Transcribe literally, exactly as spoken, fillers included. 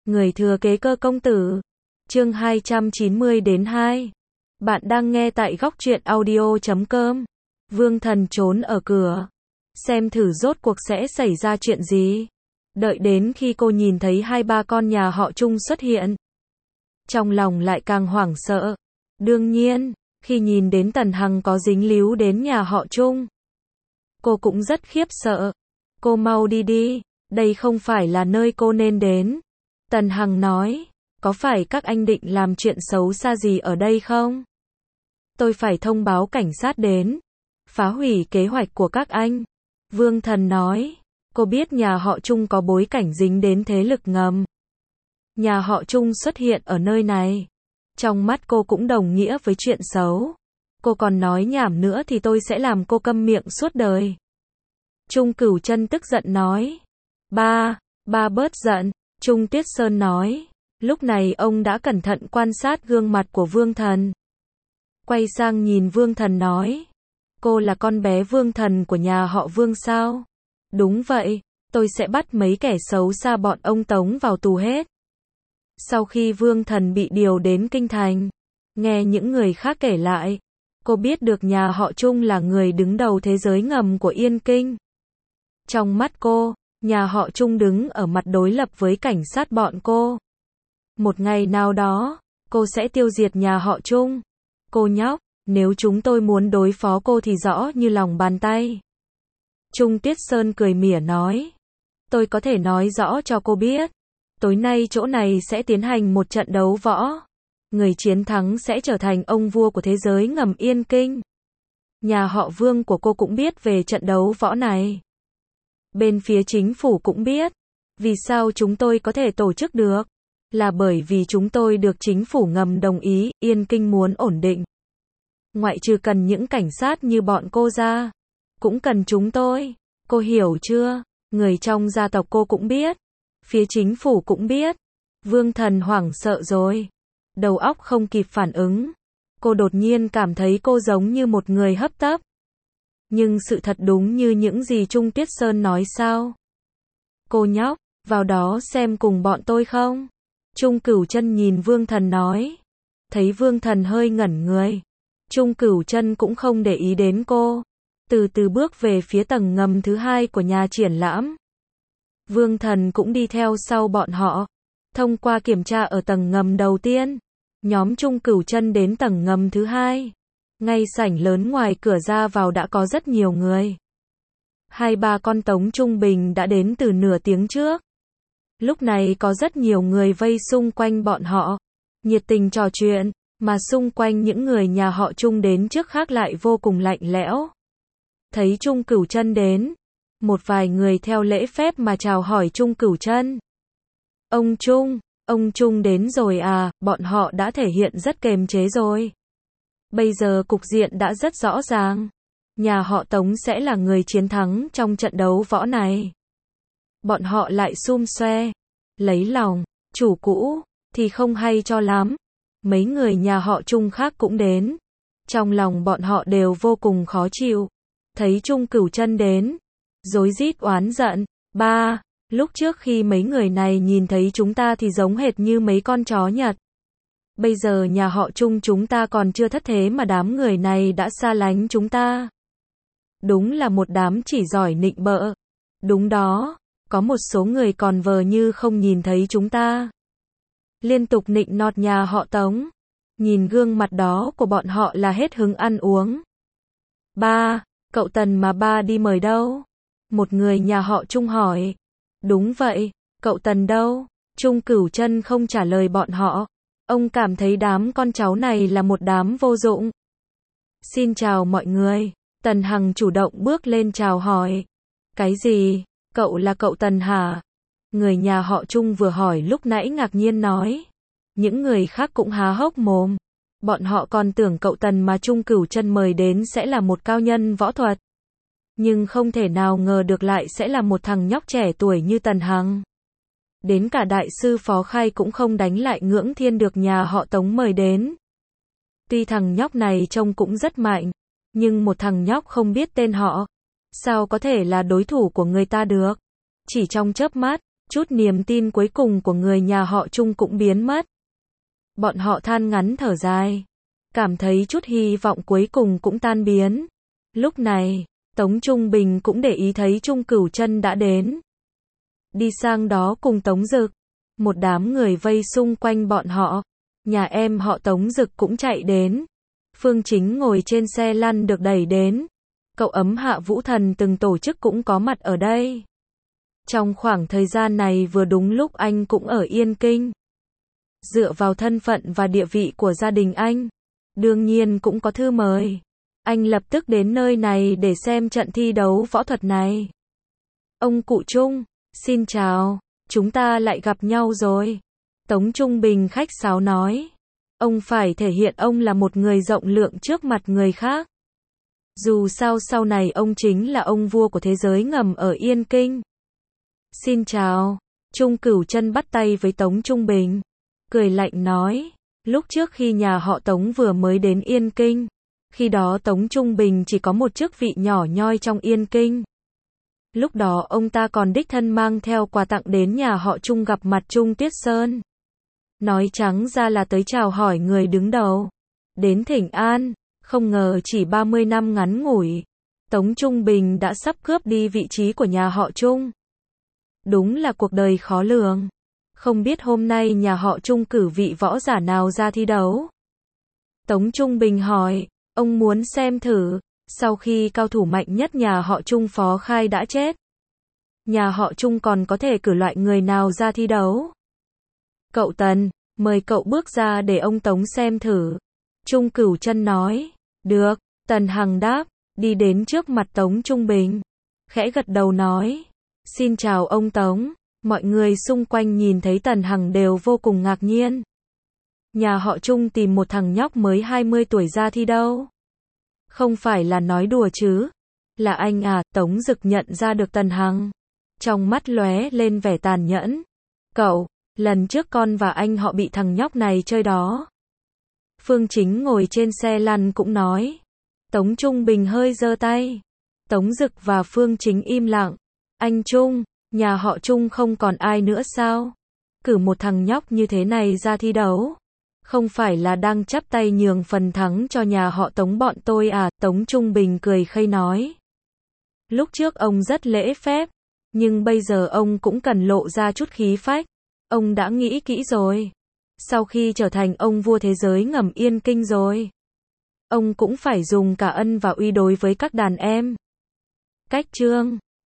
Người thừa kế Cơ công tử. Chương hai trăm chín mươi đến hai. Bạn đang nghe tại góc truyện audio chấm com. Vương Thần trốn ở cửa, xem thử rốt cuộc sẽ xảy ra chuyện gì. Đợi đến khi cô nhìn thấy hai ba con nhà họ Trung xuất hiện, trong lòng lại càng hoảng sợ. Đương nhiên, khi nhìn đến Tần Hằng có dính líu đến nhà họ Trung, cô cũng rất khiếp sợ. Cô mau đi đi, đây không phải là nơi cô nên đến. Tần Hằng nói, có phải các anh định làm chuyện xấu xa gì ở đây không? Tôi phải thông báo cảnh sát đến, phá hủy kế hoạch của các anh. Vương Thần nói, cô biết nhà họ Trung có bối cảnh dính đến thế lực ngầm. Nhà họ Trung xuất hiện ở nơi này, trong mắt cô cũng đồng nghĩa với chuyện xấu. Cô còn nói nhảm nữa thì tôi sẽ làm cô câm miệng suốt đời. Trung Cửu Chân tức giận nói, ba, ba bớt giận. Trung Tuyết Sơn nói, lúc này ông đã cẩn thận quan sát gương mặt của Vương Thần. Quay sang nhìn Vương Thần nói, cô là con bé Vương Thần của nhà họ Vương sao? Đúng vậy, tôi sẽ bắt mấy kẻ xấu xa bọn ông tống vào tù hết. Sau khi Vương Thần bị điều đến Kinh Thành, nghe những người khác kể lại, cô biết được nhà họ Trung là người đứng đầu thế giới ngầm của Yên Kinh. Trong mắt cô, nhà họ Trung đứng ở mặt đối lập với cảnh sát bọn cô. Một ngày nào đó, cô sẽ tiêu diệt nhà họ Trung. Cô nhóc, nếu chúng tôi muốn đối phó cô thì rõ như lòng bàn tay. Trung Tuyết Sơn cười mỉa nói, tôi có thể nói rõ cho cô biết. Tối nay chỗ này sẽ tiến hành một trận đấu võ. Người chiến thắng sẽ trở thành ông vua của thế giới ngầm Yên Kinh. Nhà họ Vương của cô cũng biết về trận đấu võ này. Bên phía chính phủ cũng biết. Vì sao chúng tôi có thể tổ chức được? Là bởi vì chúng tôi được chính phủ ngầm đồng ý, Yên Kinh muốn ổn định. Ngoại trừ cần những cảnh sát như bọn cô ra, cũng cần chúng tôi. Cô hiểu chưa? Người trong gia tộc cô cũng biết. Phía chính phủ cũng biết. Vương Thần hoảng sợ rồi. Đầu óc không kịp phản ứng. Cô đột nhiên cảm thấy cô giống như một người hấp tấp. Nhưng sự thật đúng như những gì Trung Tuyết Sơn nói sao? Cô nhóc, vào đó xem cùng bọn tôi không? Trung Cửu Chân nhìn Vương Thần nói. Thấy Vương Thần hơi ngẩn người, Trung Cửu Chân cũng không để ý đến cô. Từ từ bước về phía tầng ngầm thứ hai của nhà triển lãm. Vương Thần cũng đi theo sau bọn họ. Thông qua kiểm tra ở tầng ngầm đầu tiên, nhóm Trung Cửu Chân đến tầng ngầm thứ hai. Ngay sảnh lớn ngoài cửa ra vào đã có rất nhiều người. Hai ba con Tống Trung Bình đã đến từ nửa tiếng trước. Lúc này có rất nhiều người vây xung quanh bọn họ, nhiệt tình trò chuyện, mà xung quanh những người nhà họ Trung đến trước khác lại vô cùng lạnh lẽo. Thấy Trung Cửu Chân đến, một vài người theo lễ phép mà chào hỏi Trung Cửu Chân. Ông Trung, ông Trung đến rồi à, bọn họ đã thể hiện rất kiềm chế rồi. Bây giờ cục diện đã rất rõ ràng. Nhà họ Tống sẽ là người chiến thắng trong trận đấu võ này. Bọn họ lại xum xoe, lấy lòng, chủ cũ, thì không hay cho lắm. Mấy người nhà họ Trung khác cũng đến. Trong lòng bọn họ đều vô cùng khó chịu. Thấy Trung Cửu Chân đến, rối rít oán giận. Ba, lúc trước khi mấy người này nhìn thấy chúng ta thì giống hệt như mấy con chó Nhật. Bây giờ nhà họ Trung chúng ta còn chưa thất thế mà đám người này đã xa lánh chúng ta. Đúng là một đám chỉ giỏi nịnh bợ. Đúng đó, có một số người còn vờ như không nhìn thấy chúng ta. Liên tục nịnh nọt nhà họ Tống. Nhìn gương mặt đó của bọn họ là hết hứng ăn uống. Ba, cậu Tần mà ba đi mời đâu? Một người nhà họ Trung hỏi. Đúng vậy, cậu Tần đâu? Trung Cửu Chân không trả lời bọn họ. Ông cảm thấy đám con cháu này là một đám vô dụng. Xin chào mọi người. Tần Hằng chủ động bước lên chào hỏi. Cái gì? Cậu là cậu Tần hả? Người nhà họ Trung vừa hỏi lúc nãy ngạc nhiên nói. Những người khác cũng há hốc mồm. Bọn họ còn tưởng cậu Tần mà Trung Cửu Chân mời đến sẽ là một cao nhân võ thuật. Nhưng không thể nào ngờ được lại sẽ là một thằng nhóc trẻ tuổi như Tần Hằng. Đến cả đại sư Phó Khai cũng không đánh lại Ngưỡng Thiên được nhà họ Tống mời đến. Tuy thằng nhóc này trông cũng rất mạnh, nhưng một thằng nhóc không biết tên họ, sao có thể là đối thủ của người ta được? Chỉ trong chớp mắt, Chút niềm tin cuối cùng của người nhà họ Trung cũng biến mất. Bọn họ than ngắn thở dài, cảm thấy chút hy vọng cuối cùng cũng tan biến. Lúc này, Tống Trung Bình cũng để ý thấy Trung Cửu Chân đã đến. Đi sang đó cùng Tống Dực, một đám người vây xung quanh bọn họ. Nhà em họ Tống Dực cũng chạy đến. Phương Chính ngồi trên xe lăn được đẩy đến. Cậu ấm Hạ Vũ Thần từng tổ chức cũng có mặt ở đây. Trong khoảng thời gian này vừa đúng lúc anh cũng ở Yên Kinh. Dựa vào thân phận và địa vị của gia đình anh, đương nhiên cũng có thư mời. Anh lập tức đến nơi này để xem trận thi đấu võ thuật này. Ông cụ Trung, xin chào, chúng ta lại gặp nhau rồi. Tống Trung Bình khách sáo nói. Ông phải thể hiện ông là một người rộng lượng trước mặt người khác. Dù sao sau này ông chính là ông vua của thế giới ngầm ở Yên Kinh. Xin chào, Trung Cửu Chân bắt tay với Tống Trung Bình, cười lạnh nói, lúc trước khi nhà họ Tống vừa mới đến Yên Kinh, khi đó Tống Trung Bình chỉ có một chức vị nhỏ nhoi trong Yên Kinh. Lúc đó ông ta còn đích thân mang theo quà tặng đến nhà họ Trung gặp mặt Trung Tuyết Sơn. Nói trắng ra là tới chào hỏi người đứng đầu, đến thỉnh an, không ngờ chỉ ba mươi năm ngắn ngủi, Tống Trung Bình đã sắp cướp đi vị trí của nhà họ Trung. Đúng là cuộc đời khó lường. Không biết hôm nay nhà họ Trung cử vị võ giả nào ra thi đấu? Tống Trung Bình hỏi, ông muốn xem thử, sau khi cao thủ mạnh nhất nhà họ Trung Phó Khai đã chết, nhà họ Trung còn có thể cử loại người nào ra thi đấu? Cậu Tần, mời cậu bước ra để ông Tống xem thử. Trung Cửu Chân nói, được, Tần Hằng đáp, đi đến trước mặt Tống Trung Bình, khẽ gật đầu nói, xin chào ông Tống. Mọi người xung quanh nhìn thấy Tần Hằng đều vô cùng ngạc nhiên. Nhà họ Trung tìm một thằng nhóc mới hai mươi tuổi ra thi đâu? Không phải là nói đùa chứ? Là anh à? Tống Dực nhận ra được Tần Hằng, trong mắt lóe lên vẻ tàn nhẫn. Cậu, lần trước con và anh họ bị thằng nhóc này chơi đó. Phương Chính ngồi trên xe lăn cũng nói. Tống Trung Bình hơi giơ tay. Tống Dực và Phương Chính im lặng. Anh Trung, nhà họ Trung không còn ai nữa sao? Cử một thằng nhóc như thế này ra thi đấu, không phải là đang chắp tay nhường phần thắng cho nhà họ Tống bọn tôi à? Tống Trung Bình cười khẩy nói. Lúc trước ông rất lễ phép, nhưng bây giờ ông cũng cần lộ ra chút khí phách. Ông đã nghĩ kỹ rồi. Sau khi trở thành ông vua thế giới ngầm Yên Kinh rồi, ông cũng phải dùng cả ân và uy đối với các đàn em. Cách chương